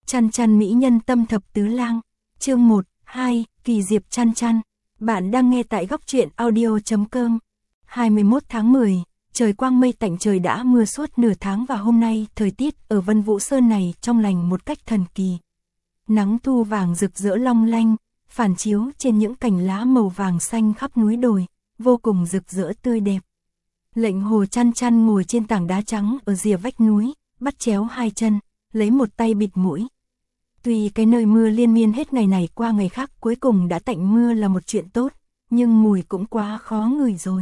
Chăn chăn mỹ nhân tâm thập tứ lang. Chương 1, 2, kỳ diệp chăn chăn. Bạn đang nghe tại góc truyện audio.com. 21 tháng 10, trời quang mây tạnh, trời đã mưa suốt nửa tháng và hôm nay thời tiết ở Vân Vũ Sơn này trong lành một cách thần kỳ. Nắng thu vàng rực rỡ long lanh, phản chiếu trên những cành lá màu vàng xanh khắp núi đồi, vô cùng rực rỡ tươi đẹp. Lệnh Hồ chăn chăn ngồi trên tảng đá trắng ở rìa vách núi, bắt chéo hai chân, lấy một tay bịt mũi. Tuy cái nơi mưa liên miên hết ngày này qua ngày khác cuối cùng đã tạnh mưa là một chuyện tốt, nhưng mùi cũng quá khó ngửi rồi.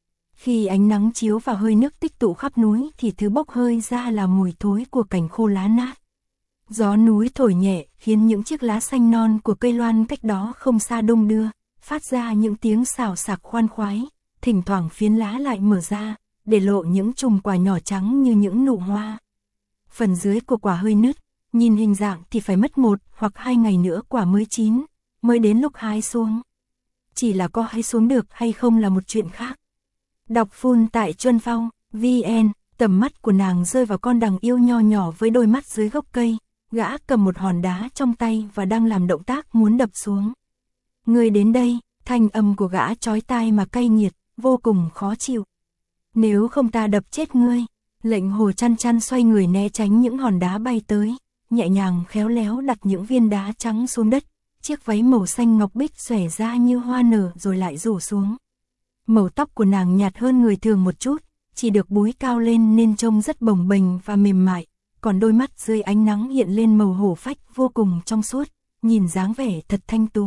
Khi ánh nắng chiếu vào hơi nước tích tụ khắp núi thì thứ bốc hơi ra là mùi thối của cành khô lá nát. Gió núi thổi nhẹ khiến những chiếc lá xanh non của cây loan cách đó không xa đung đưa, phát ra những tiếng xào xạc khoan khoái, thỉnh thoảng phiến lá lại mở ra, để lộ những chùm quả nhỏ trắng như những nụ hoa. Phần dưới của quả hơi nứt, nhìn hình dạng thì phải mất 1 hoặc 2 ngày nữa quả mới chín, mới đến lúc hái xuống. Chỉ là có hái xuống được hay không là một chuyện khác. Đọc full tại Chuân Phong, VN, tầm mắt của nàng rơi vào con đằng yêu nho nhỏ với đôi mắt dưới gốc cây, gã cầm một hòn đá trong tay và đang làm động tác muốn đập xuống. Người đến đây, thanh âm của gã chói tai mà cay nghiệt, vô cùng khó chịu. Nếu không ta đập chết ngươi. Lệnh Hồ chăn chăn xoay người né tránh những hòn đá bay tới, nhẹ nhàng khéo léo đặt những viên đá trắng xuống đất, chiếc váy màu xanh ngọc bích xòe ra như hoa nở rồi lại rủ xuống. Màu tóc của nàng nhạt hơn người thường một chút, chỉ được búi cao lên nên trông rất bồng bềnh và mềm mại, còn đôi mắt dưới ánh nắng hiện lên màu hổ phách vô cùng trong suốt, nhìn dáng vẻ thật thanh tú.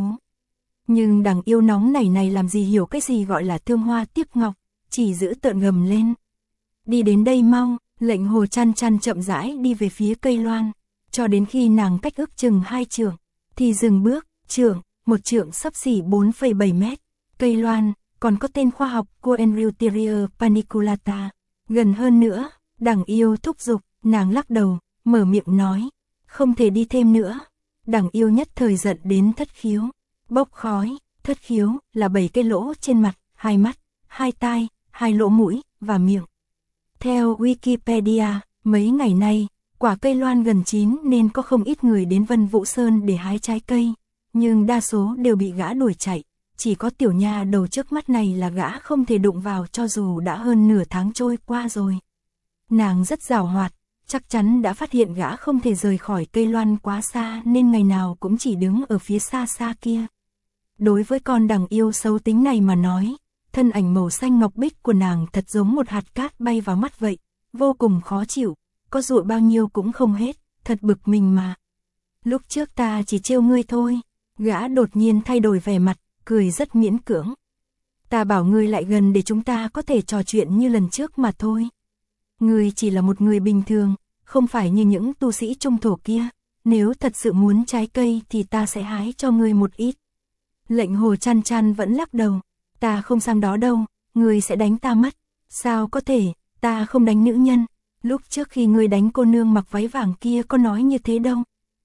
Nhưng đằng yêu nóng này làm gì hiểu cái gì gọi là thương hoa tiếc ngọc, chỉ giữ tợn gầm lên. Đi đến đây mau. Lệnh Hồ chăn chăn chậm rãi đi về phía cây loan, cho đến khi nàng cách ước chừng 2 trượng, thì dừng bước. Một trượng xấp xỉ 4,7 mét. Cây loan, còn có tên khoa học Coenreutria paniculata. Gần hơn nữa, đằng yêu thúc giục, nàng lắc đầu, mở miệng nói, không thể đi thêm nữa. Đằng yêu nhất thời giận đến thất khiếu, bốc khói. Thất khiếu là 7 cái lỗ trên mặt, 2 mắt, 2 tai, 2 lỗ mũi và miệng. Theo Wikipedia, mấy ngày nay, quả cây loan gần chín nên có không ít người đến Vân Vũ Sơn để hái trái cây, nhưng đa số đều bị gã đuổi chạy, chỉ có tiểu nha đầu trước mắt này là gã không thể đụng vào cho dù đã hơn nửa tháng trôi qua rồi. Nàng rất giàu hoạt, chắc chắn đã phát hiện gã không thể rời khỏi cây loan quá xa nên ngày nào cũng chỉ đứng ở phía xa xa kia. Đối với con đằng yêu xấu tính này mà nói, thân ảnh màu xanh ngọc bích của nàng thật giống một hạt cát bay vào mắt vậy, vô cùng khó chịu, có dụi bao nhiêu cũng không hết, thật bực mình mà. Lúc trước ta chỉ trêu ngươi thôi. Gã đột nhiên thay đổi vẻ mặt, cười rất miễn cưỡng. Ta bảo ngươi lại gần để chúng ta có thể trò chuyện như lần trước mà thôi. Ngươi chỉ là một người bình thường, không phải như những tu sĩ trung thổ kia, nếu thật sự muốn trái cây thì ta sẽ hái cho ngươi một ít. Lệnh Hồ chăn chăn vẫn lắc đầu. Ta không sang đó đâu, ngươi sẽ đánh ta mất. Sao có thể, ta không đánh nữ nhân. Lúc trước khi ngươi đánh cô nương mặc váy vàng kia có nói như thế đâu.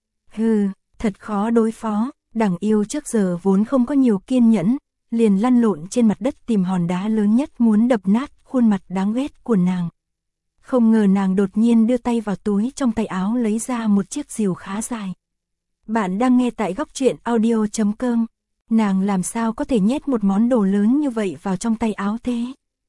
Hừ, thật khó đối phó. Đằng yêu trước giờ vốn không có nhiều kiên nhẫn, liền lăn lộn trên mặt đất tìm hòn đá lớn nhất muốn đập nát khuôn mặt đáng ghét của nàng. Không ngờ nàng đột nhiên đưa tay vào túi trong tay áo lấy ra một chiếc rìu khá dài. Bạn đang nghe tại góc truyện audio.com. Nàng làm sao có thể nhét một món đồ lớn như vậy vào trong tay áo thế?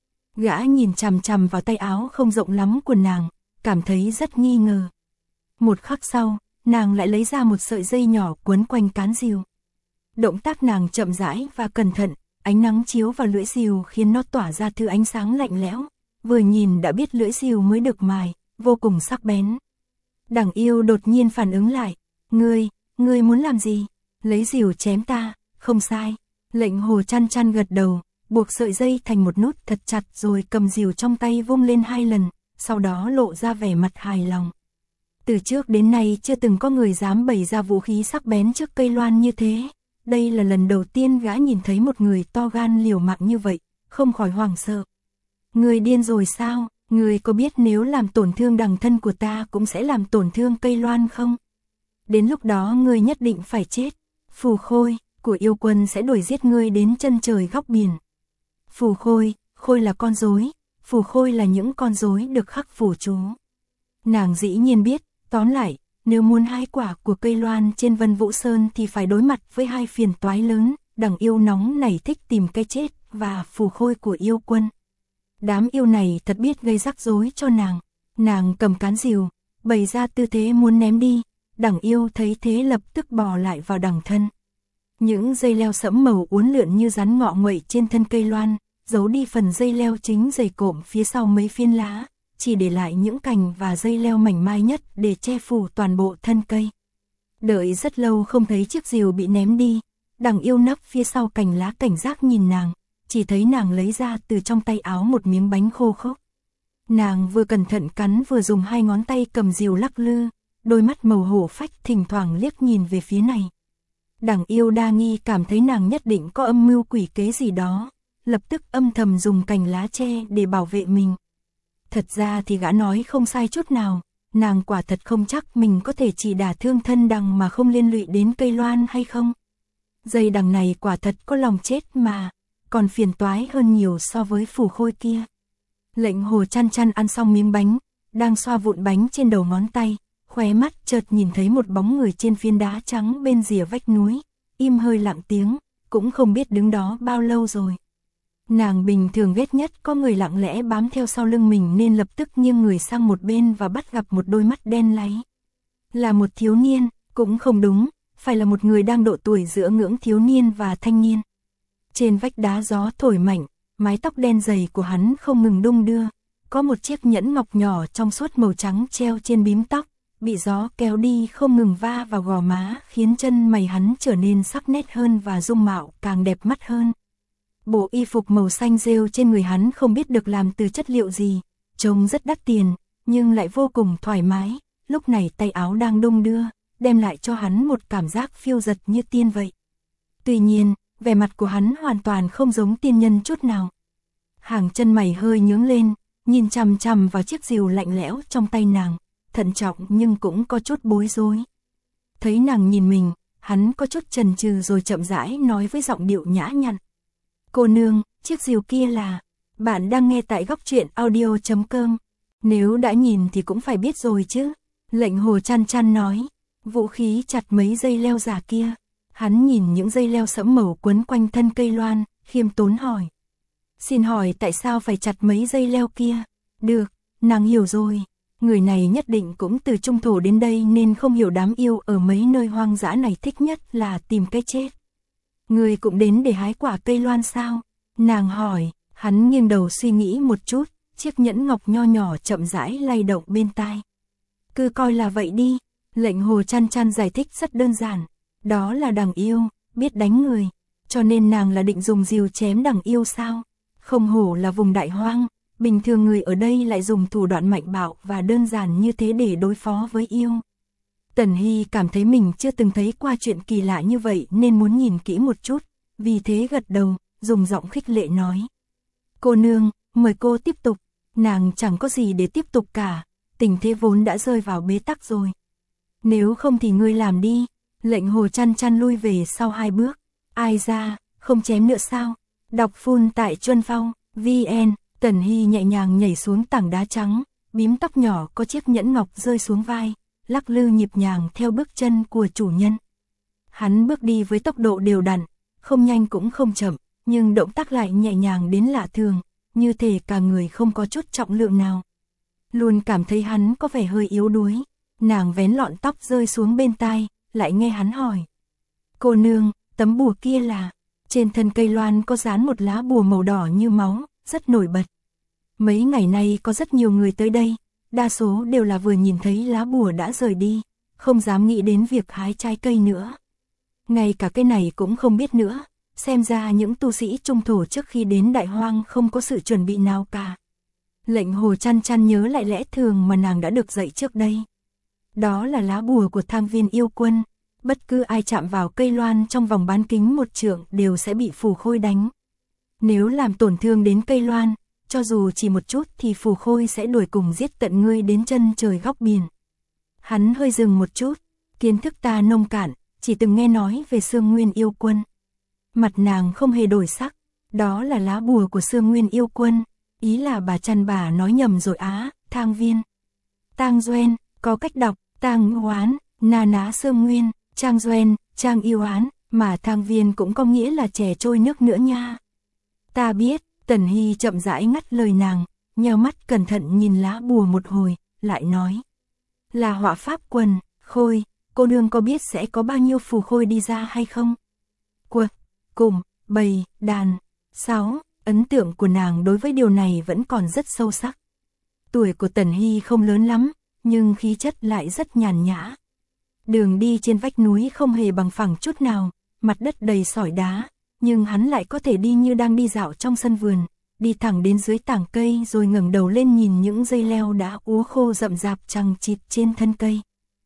Gã nhìn chằm chằm vào tay áo không rộng lắm của nàng, cảm thấy rất nghi ngờ. Một khắc sau, nàng lại lấy ra một sợi dây nhỏ quấn quanh cán rìu. Động tác nàng chậm rãi và cẩn thận, ánh nắng chiếu vào lưỡi rìu khiến nó tỏa ra thứ ánh sáng lạnh lẽo, vừa nhìn đã biết lưỡi rìu mới được mài, vô cùng sắc bén. Đằng yêu đột nhiên phản ứng lại, ngươi muốn làm gì? Lấy rìu chém ta? Không sai. Lệnh Hồ chăn chăn gật đầu, buộc sợi dây thành một nút thật chặt rồi cầm rìu trong tay vung lên 2 lần, sau đó lộ ra vẻ mặt hài lòng. Từ trước đến nay chưa từng có người dám bày ra vũ khí sắc bén trước cây loan như thế. Đây là lần đầu tiên gã nhìn thấy một người to gan liều mạng như vậy, không khỏi hoảng sợ. Ngươi điên rồi sao? Ngươi có biết nếu làm tổn thương đằng thân của ta cũng sẽ làm tổn thương cây loan không? Đến lúc đó ngươi nhất định phải chết. Phù khôi của yêu quân sẽ đuổi giết ngươi đến chân trời góc biển. Phù khôi là con rối, phù khôi là những con rối được khắc phù chú. Nàng dĩ nhiên biết, tóm lại, nếu muốn hái quả của cây loan trên Vân Vũ Sơn thì phải đối mặt với hai phiền toái lớn, đằng yêu nóng này thích tìm cái chết và phù khôi của yêu quân. Đám yêu này thật biết gây rắc rối cho nàng cầm cán rìu, bày ra tư thế muốn ném đi, đằng yêu thấy thế lập tức bò lại vào đằng thân. Những dây leo sẫm màu uốn lượn như rắn ngọ nguậy trên thân cây loan, giấu đi phần dây leo chính dày cộm phía sau mấy phiến lá, chỉ để lại những cành và dây leo mảnh mai nhất để che phủ toàn bộ thân cây. Đợi rất lâu không thấy chiếc rìu bị ném đi, đằng yêu nấp phía sau cành lá cảnh giác nhìn nàng, chỉ thấy nàng lấy ra từ trong tay áo một miếng bánh khô khốc. Nàng vừa cẩn thận cắn vừa dùng hai ngón tay cầm rìu lắc lư, đôi mắt màu hổ phách thỉnh thoảng liếc nhìn về phía này. Đằng yêu đa nghi cảm thấy nàng nhất định có âm mưu quỷ kế gì đó, lập tức âm thầm dùng cành lá tre để bảo vệ mình. Thật ra thì gã nói không sai chút nào, nàng quả thật không chắc mình có thể chỉ đả thương thân đằng mà không liên lụy đến cây loan hay không. Dây đằng này quả thật có lòng chết mà, còn phiền toái hơn nhiều so với phù khôi kia. Lệnh Hồ Chăn Chăn ăn xong miếng bánh, đang xoa vụn bánh trên đầu ngón tay, khóe mắt chợt nhìn thấy một bóng người trên phiến đá trắng bên rìa vách núi, im hơi lặng tiếng, cũng không biết đứng đó bao lâu rồi. Nàng bình thường ghét nhất có người lặng lẽ bám theo sau lưng mình nên lập tức nghiêng người sang một bên và bắt gặp một đôi mắt đen láy. Là một thiếu niên, cũng không đúng, phải là một người đang độ tuổi giữa ngưỡng thiếu niên và thanh niên. Trên vách đá gió thổi mạnh, mái tóc đen dày của hắn không ngừng đung đưa, có một chiếc nhẫn ngọc nhỏ trong suốt màu trắng treo trên bím tóc, bị gió kéo đi không ngừng va vào gò má, khiến chân mày hắn trở nên sắc nét hơn và dung mạo càng đẹp mắt hơn. Bộ y phục màu xanh rêu trên người hắn không biết được làm từ chất liệu gì, trông rất đắt tiền, nhưng lại vô cùng thoải mái, lúc này tay áo đang đung đưa, đem lại cho hắn một cảm giác phiêu dật như tiên vậy. Tuy nhiên, vẻ mặt của hắn hoàn toàn không giống tiên nhân chút nào. Hàng chân mày hơi nhướng lên, nhìn chằm chằm vào chiếc rìu lạnh lẽo trong tay nàng, thận trọng nhưng cũng có chút bối rối. Thấy nàng nhìn mình, hắn có chút chần chừ rồi chậm rãi nói với giọng điệu nhã nhặn. Cô nương, chiếc rìu kia là... Bạn đang nghe tại góc truyện audio.com. Nếu đã nhìn thì cũng phải biết rồi chứ. Lệnh Hồ Chăn Chăn nói. Vũ khí chặt mấy dây leo giả kia. Hắn nhìn những dây leo sẫm màu quấn quanh thân cây loan, khiêm tốn hỏi. Xin hỏi tại sao phải chặt mấy dây leo kia? Được, nàng hiểu rồi. Người này nhất định cũng từ trung thổ đến đây nên không hiểu đám yêu ở mấy nơi hoang dã này thích nhất là tìm cái chết. Người cũng đến để hái quả cây loan sao? Nàng hỏi, hắn nghiêng đầu suy nghĩ một chút, chiếc nhẫn ngọc nho nhỏ chậm rãi lay động bên tai. Cứ coi là vậy đi, lệnh Hồ Chăn Chăn giải thích rất đơn giản. Đó là đằng yêu, biết đánh người, cho nên nàng là định dùng rìu chém đằng yêu sao? Không hổ là vùng đại hoang, bình thường người ở đây lại dùng thủ đoạn mạnh bạo và đơn giản như thế để đối phó với yêu. Tần Hy cảm thấy mình chưa từng thấy qua chuyện kỳ lạ như vậy nên muốn nhìn kỹ một chút, vì thế gật đầu, dùng giọng khích lệ nói. Cô nương, mời cô tiếp tục, nàng chẳng có gì để tiếp tục cả, tình thế vốn đã rơi vào bế tắc rồi. Nếu không thì ngươi làm đi, lệnh Hồ Chăn Chăn lui về sau 2 bước, ai ra, không chém nữa sao? Đọc full tại Chuân Phong, VN, Tần Hy nhẹ nhàng nhảy xuống tảng đá trắng, bím tóc nhỏ có chiếc nhẫn ngọc rơi xuống vai, lắc lư nhịp nhàng theo bước chân của chủ nhân. Hắn bước đi với tốc độ đều đặn, không nhanh cũng không chậm, nhưng động tác lại nhẹ nhàng đến lạ thường, như thể cả người không có chút trọng lượng nào. Luôn cảm thấy hắn có vẻ hơi yếu đuối, nàng vén lọn tóc rơi xuống bên tai, lại nghe hắn hỏi. Cô nương, tấm bùa kia là... Trên thân cây loan có dán một lá bùa màu đỏ như máu, rất nổi bật. Mấy ngày nay có rất nhiều người tới đây, đa số đều là vừa nhìn thấy lá bùa đã rời đi, không dám nghĩ đến việc hái trái cây nữa. Ngay cả cái này cũng không biết nữa, xem ra những tu sĩ trung thổ trước khi đến đại hoang không có sự chuẩn bị nào cả. Lệnh Hồ Chăn Chăn nhớ lại lẽ thường mà nàng đã được dạy trước đây. Đó là lá bùa của Thang Viên yêu quân. Bất cứ ai chạm vào cây loan trong vòng bán kính 1 trượng đều sẽ bị phù khôi đánh. Nếu làm tổn thương đến cây loan, cho dù chỉ một chút thì phù khôi sẽ đuổi cùng giết tận ngươi đến chân trời góc biển. Hắn hơi dừng một chút, kiến thức ta nông cạn, chỉ từng nghe nói về Xương Nguyên yêu quân. Mặt nàng không hề đổi sắc, đó là lá bùa của Xương Nguyên yêu quân, ý là bà Chăn bà nói nhầm rồi á, Thang Viên. Tang Duên, có cách đọc, Tang Hoán, Na Ná Sương Nguyên, Trang Doen, Trang Yêu Án, mà Thang Viên cũng có nghĩa là chè trôi nước nữa nha. Ta biết, Tần Hy chậm rãi ngắt lời nàng, nheo mắt cẩn thận nhìn lá bùa một hồi, lại nói. Là họa pháp quần, khôi, cô nương có biết sẽ có bao nhiêu phù khôi đi ra hay không? Quật, cùng, bầy, đàn, 6, ấn tượng của nàng đối với điều này vẫn còn rất sâu sắc. Tuổi của Tần Hy không lớn lắm, nhưng khí chất lại rất nhàn nhã. Đường đi trên vách núi không hề bằng phẳng chút nào, mặt đất đầy sỏi đá, nhưng hắn lại có thể đi như đang đi dạo trong sân vườn, đi thẳng đến dưới tảng cây rồi ngẩng đầu lên nhìn những dây leo đã úa khô rậm rạp chằng chịt trên thân cây.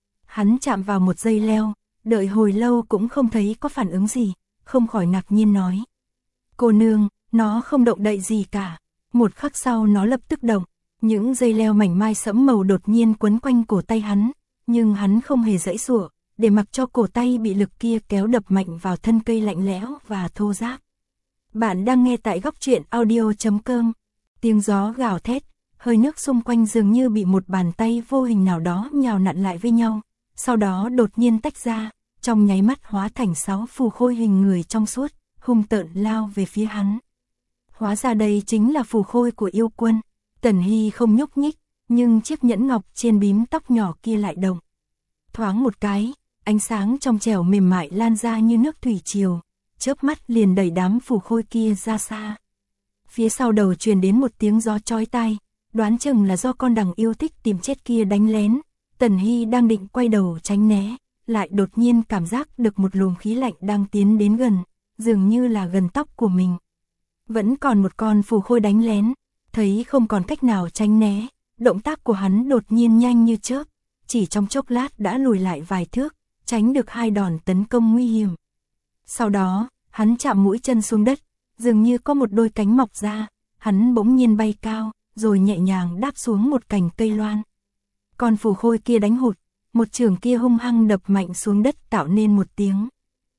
Hắn chạm vào một dây leo, đợi hồi lâu cũng không thấy có phản ứng gì, không khỏi ngạc nhiên nói. Cô nương, nó không động đậy gì cả. Một khắc sau nó lập tức động, những dây leo mảnh mai sẫm màu đột nhiên quấn quanh cổ tay hắn, nhưng hắn không hề giãy giụa, để mặc cho cổ tay bị lực kia kéo đập mạnh vào thân cây lạnh lẽo và thô ráp. Bạn đang nghe tại góc truyện audio.com. Tiếng gió gào thét, hơi nước xung quanh dường như bị một bàn tay vô hình nào đó nhào nặn lại với nhau, sau đó đột nhiên tách ra, trong nháy mắt hóa thành 6 phù khôi hình người trong suốt, hung tợn lao về phía hắn. Hóa ra đây chính là phù khôi của yêu quân. Tần Hy không nhúc nhích, nhưng chiếc nhẫn ngọc trên bím tóc nhỏ kia lại động. Thoáng một cái, ánh sáng trong trẻo mềm mại lan ra như nước thủy triều, chớp mắt liền đẩy đám phù khôi kia ra xa. Phía sau đầu truyền đến một tiếng gió chói tai, đoán chừng là do con đằng yêu thích tìm chết kia đánh lén. Tần Hy đang định quay đầu tránh né, lại đột nhiên cảm giác được một luồng khí lạnh đang tiến đến gần, dường như là gần tóc của mình. Vẫn còn một con phù khôi đánh lén, thấy không còn cách nào tránh né, động tác của hắn đột nhiên nhanh như chớp, chỉ trong chốc lát đã lùi lại vài thước, tránh được 2 đòn tấn công nguy hiểm. Sau đó, hắn chạm mũi chân xuống đất, dường như có một đôi cánh mọc ra, hắn bỗng nhiên bay cao, rồi nhẹ nhàng đáp xuống một cành cây loan. Con phù khôi kia đánh hụt, một chưởng kia hung hăng đập mạnh xuống đất tạo nên một tiếng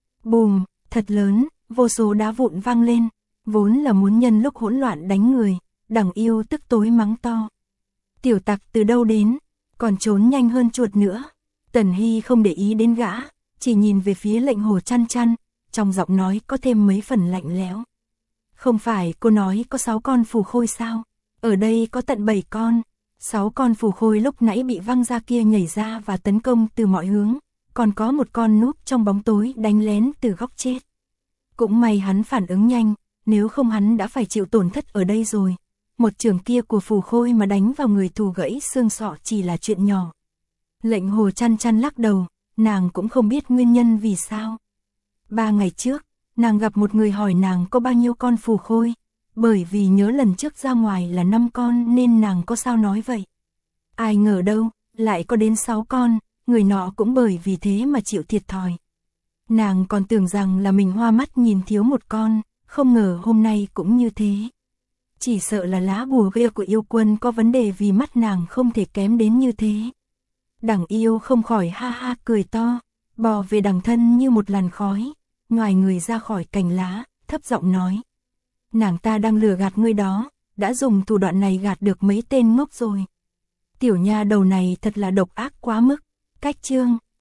bùm thật lớn, vô số đá vụn vang lên, vốn là muốn nhân lúc hỗn loạn đánh người, đằng yêu tức tối mắng to. Tiểu tặc từ đâu đến, còn trốn nhanh hơn chuột nữa. Tần Hy không để ý đến gã, chỉ nhìn về phía Lệnh Hồ Chăn Chăn, trong giọng nói có thêm mấy phần lạnh lẽo. Không phải cô nói có 6 con phù khôi sao? Ở đây có tận 7 con. 6 con phù khôi lúc nãy bị văng ra kia nhảy ra và tấn công từ mọi hướng, còn có một con núp trong bóng tối đánh lén từ góc chết. Cũng may hắn phản ứng nhanh, nếu không hắn đã phải chịu tổn thất ở đây rồi. Một chưởng kia của phù khôi mà đánh vào người thù gãy xương sọ chỉ là chuyện nhỏ. Lệnh Hồ Chăn Chăn lắc đầu, nàng cũng không biết nguyên nhân vì sao. 3 ngày trước, nàng gặp một người hỏi nàng có bao nhiêu con phù khôi, bởi vì nhớ lần trước ra ngoài là 5 con nên nàng có sao nói vậy. Ai ngờ đâu, lại có đến 6 con, người nọ cũng bởi vì thế mà chịu thiệt thòi. Nàng còn tưởng rằng là mình hoa mắt nhìn thiếu một con, không ngờ hôm nay cũng như thế. Chỉ sợ là lá bùa ghê của yêu quân có vấn đề vì mắt nàng không thể kém đến như thế. Đằng yêu không khỏi ha ha cười to, bò về đằng thân như một làn khói, ngoài người ra khỏi cành lá, thấp giọng nói. Nàng ta đang lừa gạt ngươi đó, đã dùng thủ đoạn này gạt được mấy tên ngốc rồi. Tiểu nha đầu này thật là độc ác quá mức. Cách chương